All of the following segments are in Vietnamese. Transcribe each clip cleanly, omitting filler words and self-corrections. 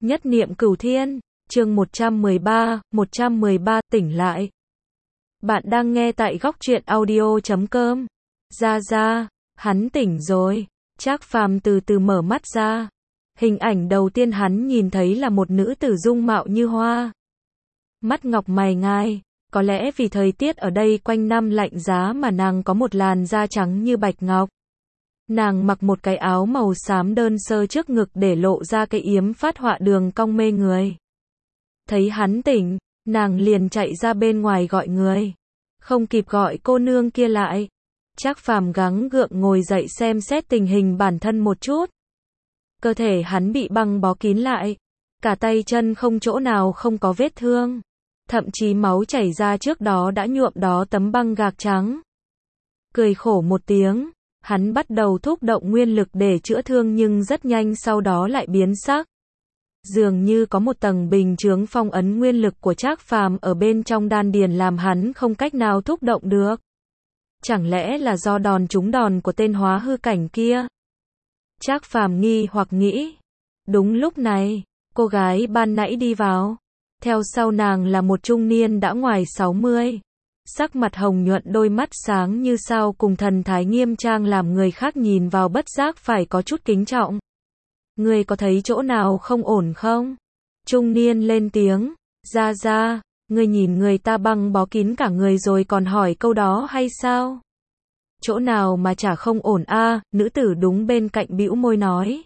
Nhất niệm cửu thiên, chương 113 tỉnh lại. Bạn đang nghe tại góc truyện audio.com. Ra, hắn tỉnh rồi. Trác Phàm từ từ mở mắt ra. Hình ảnh đầu tiên hắn nhìn thấy là một nữ tử dung mạo như hoa. Mắt ngọc mày ngai, có lẽ vì thời tiết ở đây quanh năm lạnh giá mà nàng có một làn da trắng như bạch ngọc. Nàng mặc một cái áo màu xám đơn sơ trước ngực để lộ ra cái yếm phát họa đường cong mê người. Thấy hắn tỉnh, nàng liền chạy ra bên ngoài gọi người. Không kịp gọi cô nương kia lại. Trác Phàm gắng gượng ngồi dậy xem xét tình hình bản thân một chút. Cơ thể hắn bị băng bó kín lại. Cả tay chân không chỗ nào không có vết thương. Thậm chí máu chảy ra trước đó đã nhuộm đó tấm băng gạc trắng. Cười khổ một tiếng. Hắn bắt đầu thúc động nguyên lực để chữa thương nhưng rất nhanh sau đó lại biến sắc. Dường như có một tầng bình chướng phong ấn nguyên lực của Trác Phàm ở bên trong đan điền làm hắn không cách nào thúc động được. Chẳng lẽ là do đòn trúng đòn của tên hóa hư cảnh kia? Trác Phàm nghi hoặc nghĩ. Đúng lúc này, cô gái ban nãy đi vào. Theo sau nàng là một trung niên đã ngoài 60. Sắc mặt hồng nhuận, đôi mắt sáng như sao cùng thần thái nghiêm trang làm người khác nhìn vào bất giác phải có chút kính trọng. Ngươi có thấy chỗ nào không ổn không? Trung niên lên tiếng, ra, ngươi nhìn người ta băng bó kín cả người rồi còn hỏi câu đó hay sao? Chỗ nào mà chả không ổn a? Nữ tử đúng bên cạnh bĩu môi nói.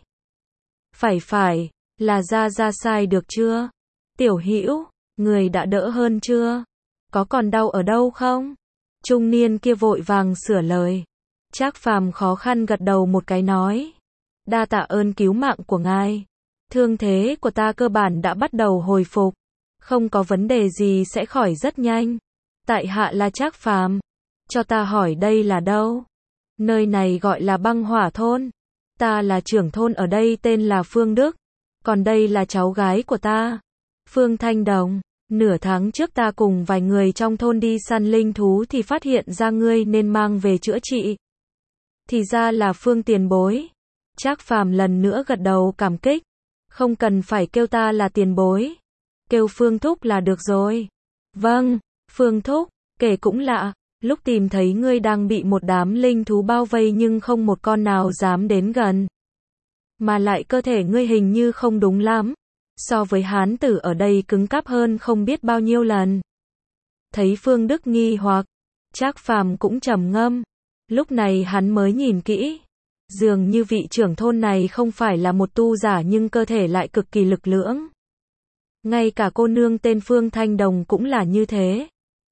Phải, là ra sai được chưa? Tiểu Hữu, người đã đỡ hơn chưa? Có còn đau ở đâu không? Trung niên kia vội vàng sửa lời. Trác Phàm khó khăn gật đầu một cái nói. Đa tạ ơn cứu mạng của ngài. Thương thế của ta cơ bản đã bắt đầu hồi phục. Không có vấn đề gì sẽ khỏi rất nhanh. Tại hạ là Trác Phàm. Cho ta hỏi đây là đâu? Nơi này gọi là Băng Hỏa Thôn. Ta là trưởng thôn ở đây tên là Phương Đức. Còn đây là cháu gái của ta, Phương Thanh Đồng. Nửa tháng trước ta cùng vài người trong thôn đi săn linh thú thì phát hiện ra ngươi nên mang về chữa trị. Thì ra là Phương tiền bối. Trác Phàm lần nữa gật đầu cảm kích. Không cần phải kêu ta là tiền bối. Kêu Phương Thúc là được rồi. Vâng, Phương Thúc, kể cũng lạ. Lúc tìm thấy ngươi đang bị một đám linh thú bao vây nhưng không một con nào dám đến gần. Mà lại cơ thể ngươi hình như không đúng lắm. So với hán tử ở đây cứng cáp hơn không biết bao nhiêu lần. Thấy Phương Đức nghi hoặc, Trác Phàm cũng trầm ngâm. Lúc này hắn mới nhìn kỹ. Dường như vị trưởng thôn này không phải là một tu giả nhưng cơ thể lại cực kỳ lực lưỡng. Ngay cả cô nương tên Phương Thanh Đồng cũng là như thế.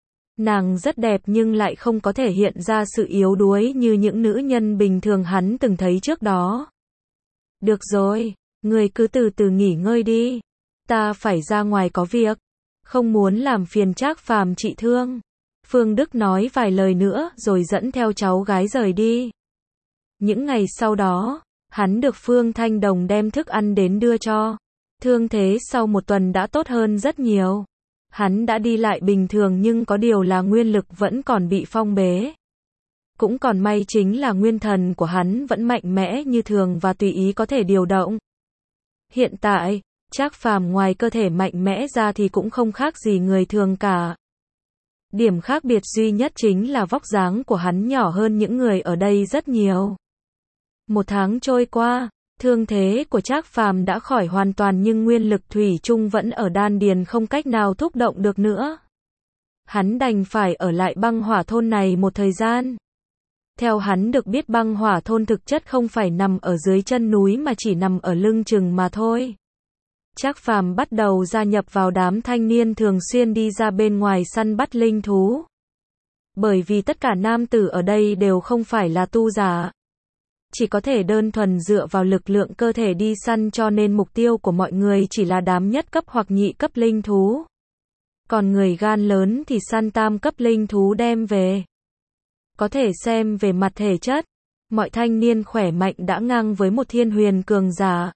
Nàng rất đẹp nhưng lại không có thể hiện ra sự yếu đuối như những nữ nhân bình thường hắn từng thấy trước đó. Được rồi, người cứ từ từ nghỉ ngơi đi. Ta phải ra ngoài có việc. Không muốn làm phiền Trác Phàm trị thương. Phương Đức nói vài lời nữa rồi dẫn theo cháu gái rời đi. Những ngày sau đó, hắn được Phương Thanh Đồng đem thức ăn đến đưa cho. Thương thế sau một tuần đã tốt hơn rất nhiều. Hắn đã đi lại bình thường nhưng có điều là nguyên lực vẫn còn bị phong bế. Cũng còn may chính là nguyên thần của hắn vẫn mạnh mẽ như thường và tùy ý có thể điều động. Hiện tại, Trác Phàm ngoài cơ thể mạnh mẽ ra thì cũng không khác gì người thường cả. Điểm khác biệt duy nhất chính là vóc dáng của hắn nhỏ hơn những người ở đây rất nhiều. Một tháng trôi qua, thương thế của Trác Phàm đã khỏi hoàn toàn nhưng nguyên lực thủy chung vẫn ở đan điền không cách nào thúc động được nữa. Hắn đành phải ở lại Băng Hỏa Thôn này một thời gian. Theo hắn được biết Băng Hỏa Thôn thực chất không phải nằm ở dưới chân núi mà chỉ nằm ở lưng chừng mà thôi. Trác Phàm bắt đầu gia nhập vào đám thanh niên thường xuyên đi ra bên ngoài săn bắt linh thú. Bởi vì tất cả nam tử ở đây đều không phải là tu giả. Chỉ có thể đơn thuần dựa vào lực lượng cơ thể đi săn cho nên mục tiêu của mọi người chỉ là đám nhất cấp hoặc nhị cấp linh thú. Còn người gan lớn thì săn tam cấp linh thú đem về. Có thể xem về mặt thể chất, mọi thanh niên khỏe mạnh đã ngang với một thiên huyền cường giả.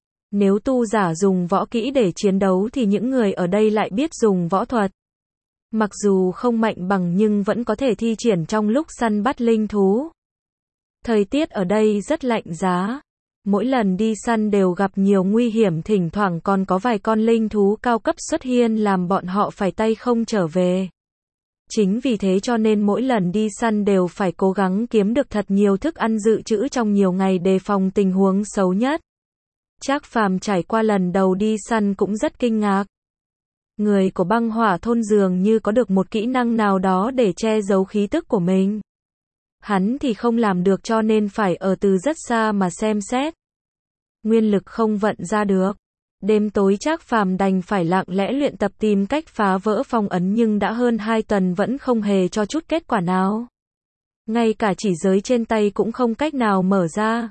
Nếu tu giả dùng võ kỹ để chiến đấu thì những người ở đây lại biết dùng võ thuật. Mặc dù không mạnh bằng nhưng vẫn có thể thi triển trong lúc săn bắt linh thú. Thời tiết ở đây rất lạnh giá. Mỗi lần đi săn đều gặp nhiều nguy hiểm, thỉnh thoảng còn có vài con linh thú cao cấp xuất hiện làm bọn họ phải tay không trở về. Chính vì thế cho nên mỗi lần đi săn đều phải cố gắng kiếm được thật nhiều thức ăn dự trữ trong nhiều ngày đề phòng tình huống xấu nhất. Trác Phàm trải qua lần đầu đi săn cũng rất kinh ngạc. Người của băng hỏa thôn dường như có được một kỹ năng nào đó để che giấu khí tức của mình. Hắn thì không làm được cho nên phải ở từ rất xa mà xem xét. Nguyên lực không vận ra được. Đêm tối Trác Phàm đành phải lặng lẽ luyện tập tìm cách phá vỡ phong ấn nhưng đã hơn 2 tuần vẫn không hề cho chút kết quả nào. Ngay cả chỉ giới trên tay cũng không cách nào mở ra.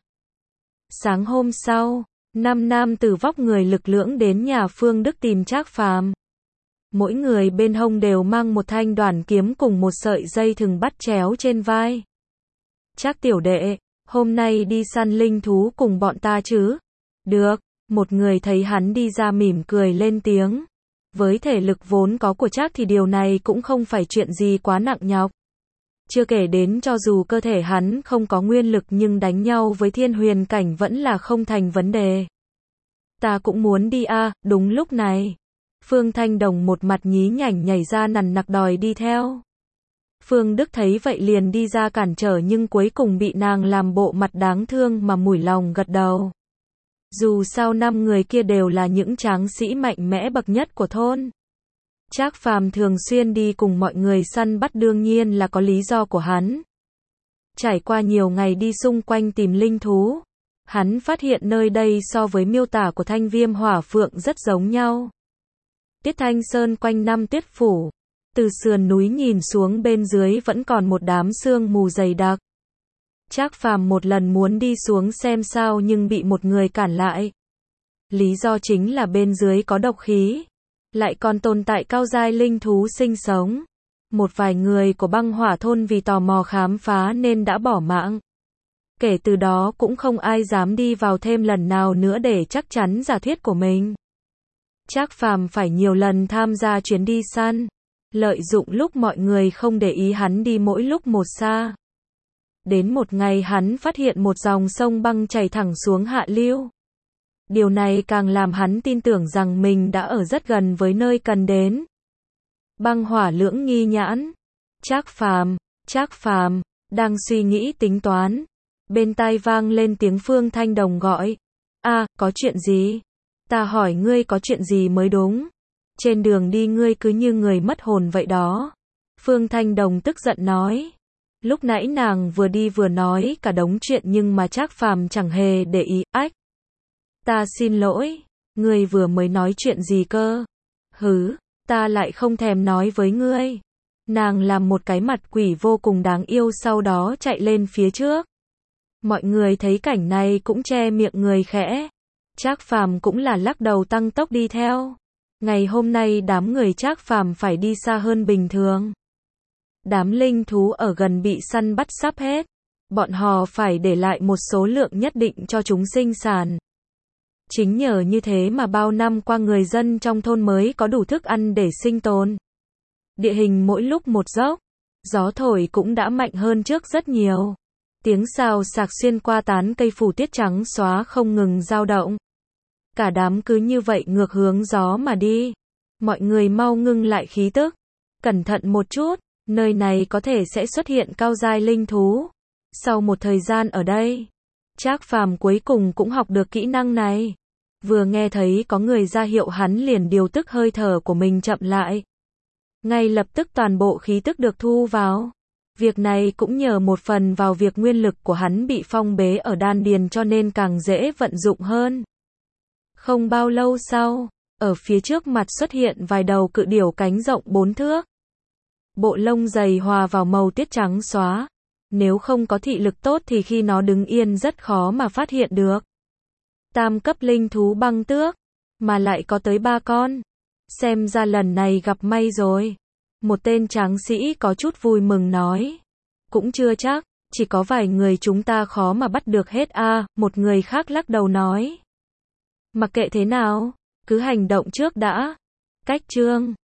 Sáng hôm sau, 5 nam tử vóc người lực lưỡng đến nhà Phương Đức tìm Trác Phàm. Mỗi người bên hông đều mang một thanh đoản kiếm cùng một sợi dây thừng bắt chéo trên vai. Trác tiểu đệ, hôm nay đi săn linh thú cùng bọn ta chứ? Được, một người thấy hắn đi ra mỉm cười lên tiếng. Với thể lực vốn có của Trác thì điều này cũng không phải chuyện gì quá nặng nhọc. Chưa kể đến cho dù cơ thể hắn không có nguyên lực nhưng đánh nhau với thiên huyền cảnh vẫn là không thành vấn đề. Ta cũng muốn đi a. Đúng lúc này. Phương Thanh Đồng một mặt nhí nhảnh nhảy ra nằn nặc đòi đi theo. Phương Đức thấy vậy liền đi ra cản trở nhưng cuối cùng bị nàng làm bộ mặt đáng thương mà mủi lòng gật đầu. Dù sao 5 người kia đều là những tráng sĩ mạnh mẽ bậc nhất của thôn. Trác Phàm thường xuyên đi cùng mọi người săn bắt đương nhiên là có lý do của hắn. Trải qua nhiều ngày đi xung quanh tìm linh thú, hắn phát hiện nơi đây so với miêu tả của Thanh Viêm Hỏa Phượng rất giống nhau. Tiết Thanh Sơn quanh năm tuyết phủ, từ sườn núi nhìn xuống bên dưới vẫn còn một đám sương mù dày đặc. Trác Phàm một lần muốn đi xuống xem sao nhưng bị một người cản lại. Lý do chính là bên dưới có độc khí, lại còn tồn tại cao giai linh thú sinh sống. Một vài người của băng hỏa thôn vì tò mò khám phá nên đã bỏ mạng. Kể từ đó cũng không ai dám đi vào thêm lần nào nữa để chắc chắn giả thuyết của mình. Trác Phàm phải nhiều lần tham gia chuyến đi săn, lợi dụng lúc mọi người không để ý hắn đi mỗi lúc một xa. Đến một ngày hắn phát hiện một dòng sông băng chảy thẳng xuống hạ lưu. Điều này càng làm hắn tin tưởng rằng mình đã ở rất gần với nơi cần đến. Băng hỏa lưỡng nghi nhãn. Trác Phàm, đang suy nghĩ tính toán. Bên tai vang lên tiếng Phương Thanh Đồng gọi. Có chuyện gì? Ta hỏi ngươi có chuyện gì mới đúng. Trên đường đi ngươi cứ như người mất hồn vậy đó. Phương Thanh Đồng tức giận nói. Lúc nãy nàng vừa đi vừa nói cả đống chuyện nhưng mà Trác Phàm chẳng hề để ý. Ta xin lỗi, ngươi vừa mới nói chuyện gì cơ? Ta lại không thèm nói với ngươi. Nàng làm một cái mặt quỷ vô cùng đáng yêu sau đó chạy lên phía trước. Mọi người thấy cảnh này cũng che miệng người khẽ. Trác Phàm cũng là lắc đầu tăng tốc đi theo. Ngày hôm nay đám người Trác Phàm phải đi xa hơn bình thường. Đám linh thú ở gần bị săn bắt sắp hết. Bọn họ phải để lại một số lượng nhất định cho chúng sinh sản. Chính nhờ như thế mà bao năm qua người dân trong thôn mới có đủ thức ăn để sinh tồn. Địa hình mỗi lúc một dốc, gió thổi cũng đã mạnh hơn trước rất nhiều. Tiếng xào xạc xuyên qua tán cây phủ tiết trắng xóa không ngừng dao động. Cả đám cứ như vậy ngược hướng gió mà đi. Mọi người mau ngưng lại khí tức. Cẩn thận một chút, nơi này có thể sẽ xuất hiện cao giai linh thú. Sau một thời gian ở đây, Trác Phàm cuối cùng cũng học được kỹ năng này. Vừa nghe thấy có người ra hiệu hắn liền điều tức hơi thở của mình chậm lại. Ngay lập tức toàn bộ khí tức được thu vào. Việc này cũng nhờ một phần vào việc nguyên lực của hắn bị phong bế ở đan điền cho nên càng dễ vận dụng hơn. Không bao lâu sau, ở phía trước mặt xuất hiện vài đầu cự điểu cánh rộng 4 thước. Bộ lông dày hòa vào màu tiết trắng xóa. Nếu không có thị lực tốt thì khi nó đứng yên rất khó mà phát hiện được. Tam cấp linh thú băng tước, mà lại có tới 3 con. Xem ra lần này gặp may rồi. Một tên tráng sĩ có chút vui mừng nói. Cũng chưa chắc, chỉ có vài người chúng ta khó mà bắt được hết một người khác lắc đầu nói. Mặc kệ thế nào, cứ hành động trước đã. Cách chương